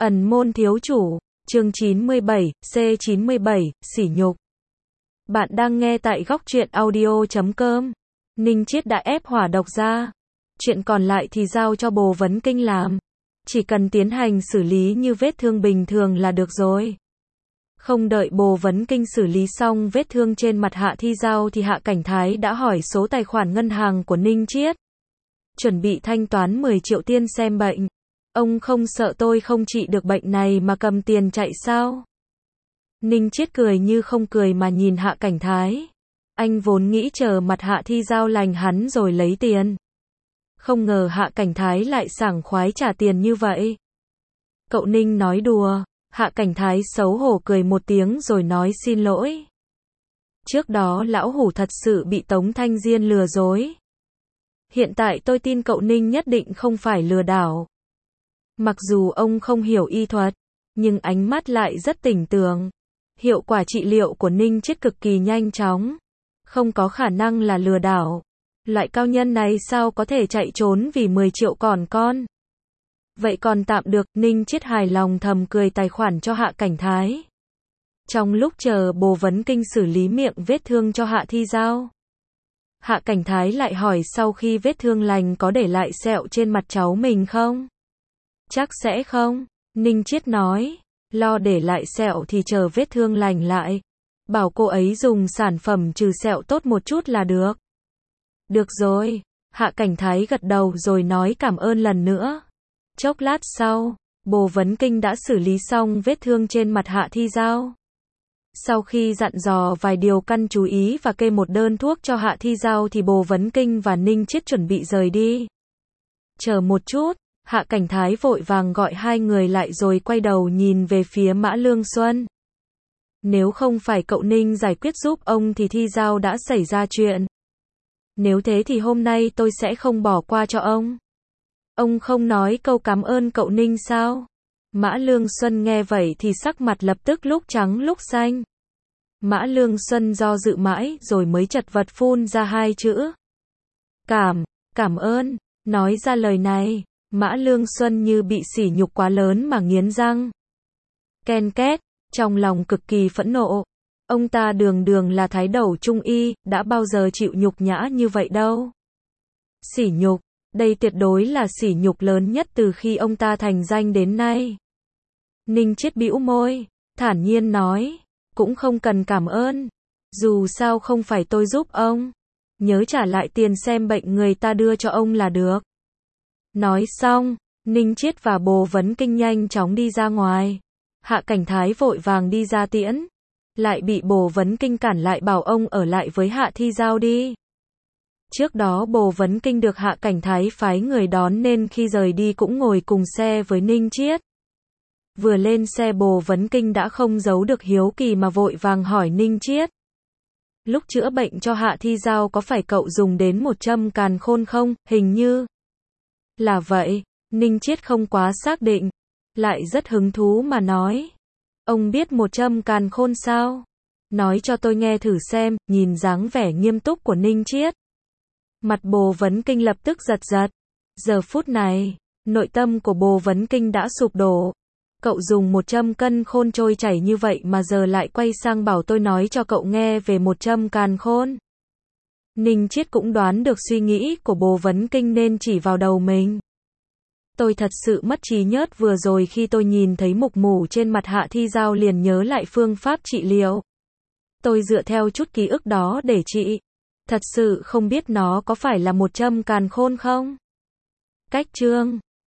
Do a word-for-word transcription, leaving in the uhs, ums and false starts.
Ẩn môn thiếu chủ, chương chín mươi bảy, C chín mươi bảy, sỉ nhục. Bạn đang nghe tại góc truyện audio chấm com. Ninh Chiết đã ép hỏa độc ra. Chuyện còn lại thì giao cho Bồ Vấn Kinh làm. Chỉ cần tiến hành xử lý như vết thương bình thường là được rồi. Không đợi Bồ Vấn Kinh xử lý xong vết thương trên mặt Hạ Thi Giao thì Hạ Cảnh Thái đã hỏi số tài khoản ngân hàng của Ninh Chiết. Chuẩn bị thanh toán mười triệu tiền xem bệnh. Ông không sợ tôi không trị được bệnh này mà cầm tiền chạy sao? Ninh Chiết cười như không cười mà nhìn Hạ Cảnh Thái. Anh vốn nghĩ chờ mặt Hạ Thi Giao lành hắn rồi lấy tiền. Không ngờ Hạ Cảnh Thái lại sảng khoái trả tiền như vậy. Cậu Ninh nói đùa. Hạ Cảnh Thái xấu hổ cười một tiếng rồi nói xin lỗi. Trước đó lão hủ thật sự bị Tống Thanh Diên lừa dối. Hiện tại tôi tin cậu Ninh nhất định không phải lừa đảo. Mặc dù ông không hiểu y thuật, nhưng ánh mắt lại rất tỉnh tường. Hiệu quả trị liệu của Ninh Chiết cực kỳ nhanh chóng. Không có khả năng là lừa đảo. Loại cao nhân này sao có thể chạy trốn vì mười triệu còn con. Vậy còn tạm được, Ninh Chiết hài lòng thầm cười tài khoản cho Hạ Cảnh Thái. Trong lúc chờ Bồ Vấn Kinh xử lý miệng vết thương cho Hạ Thi Giao, Hạ Cảnh Thái lại hỏi sau khi vết thương lành có để lại sẹo trên mặt cháu mình không? Chắc sẽ không. Ninh Chiết nói, lo để lại sẹo thì chờ vết thương lành lại. Bảo cô ấy dùng sản phẩm trừ sẹo tốt một chút là được. Được rồi. Hạ Cảnh Thái gật đầu rồi nói cảm ơn lần nữa. Chốc lát sau, Bồ Vấn Kinh đã xử lý xong vết thương trên mặt Hạ Thi Giao. Sau khi dặn dò vài điều căn chú ý và kê một đơn thuốc cho Hạ Thi Giao thì Bồ Vấn Kinh và Ninh Chiết chuẩn bị rời đi. Chờ một chút, Hạ Cảnh Thái vội vàng gọi hai người lại rồi quay đầu nhìn về phía Mã Lương Xuân. Nếu không phải cậu Ninh giải quyết giúp ông thì Thi Giao đã xảy ra chuyện. Nếu thế thì hôm nay tôi sẽ không bỏ qua cho ông. Ông không nói câu cảm ơn cậu Ninh sao? Mã Lương Xuân nghe vậy thì sắc mặt lập tức lúc trắng lúc xanh. Mã Lương Xuân do dự mãi rồi mới chật vật phun ra hai chữ. Cảm, cảm ơn. Nói ra lời này, Mã Lương Xuân như bị sỉ nhục quá lớn mà nghiến răng. Ken két, trong lòng cực kỳ phẫn nộ. Ông ta đường đường là thái đầu trung y, đã bao giờ chịu nhục nhã như vậy đâu. Sỉ nhục, đây tuyệt đối là sỉ nhục lớn nhất từ khi ông ta thành danh đến nay. Ninh Chiết bĩu môi, thản nhiên nói, cũng không cần cảm ơn. Dù sao không phải tôi giúp ông. Nhớ trả lại tiền xem bệnh người ta đưa cho ông là được. Nói xong, Ninh Chiết và Bồ Vấn Kinh nhanh chóng đi ra ngoài. Hạ Cảnh Thái vội vàng đi ra tiễn. Lại bị Bồ Vấn Kinh cản lại bảo ông ở lại với Hạ Thi Giao đi. Trước đó Bồ Vấn Kinh được Hạ Cảnh Thái phái người đón nên khi rời đi cũng ngồi cùng xe với Ninh Chiết. Vừa lên xe Bồ Vấn Kinh đã không giấu được hiếu kỳ mà vội vàng hỏi Ninh Chiết. Lúc chữa bệnh cho Hạ Thi Giao có phải cậu dùng đến một châm càn khôn không? Hình như là vậy. Ninh Chiết không quá xác định, lại rất hứng thú mà nói. Ông biết một châm càn khôn sao? Nói cho tôi nghe thử xem. Nhìn dáng vẻ nghiêm túc của Ninh Chiết, mặt Bồ Vấn Kinh lập tức giật giật. Giờ phút này, nội tâm của Bồ Vấn Kinh đã sụp đổ. Cậu dùng một châm cân khôn trôi chảy như vậy mà giờ lại quay sang bảo tôi nói cho cậu nghe về một châm càn khôn. Ninh Chiết cũng đoán được suy nghĩ của Bồ Vấn Kinh nên chỉ vào đầu mình. Tôi thật sự mất trí nhớ vừa rồi khi tôi nhìn thấy mục mủ trên mặt Hạ Thi Giao liền nhớ lại phương pháp trị liệu. Tôi dựa theo chút ký ức đó để trị. Thật sự không biết nó có phải là một châm càn khôn không? Cách chương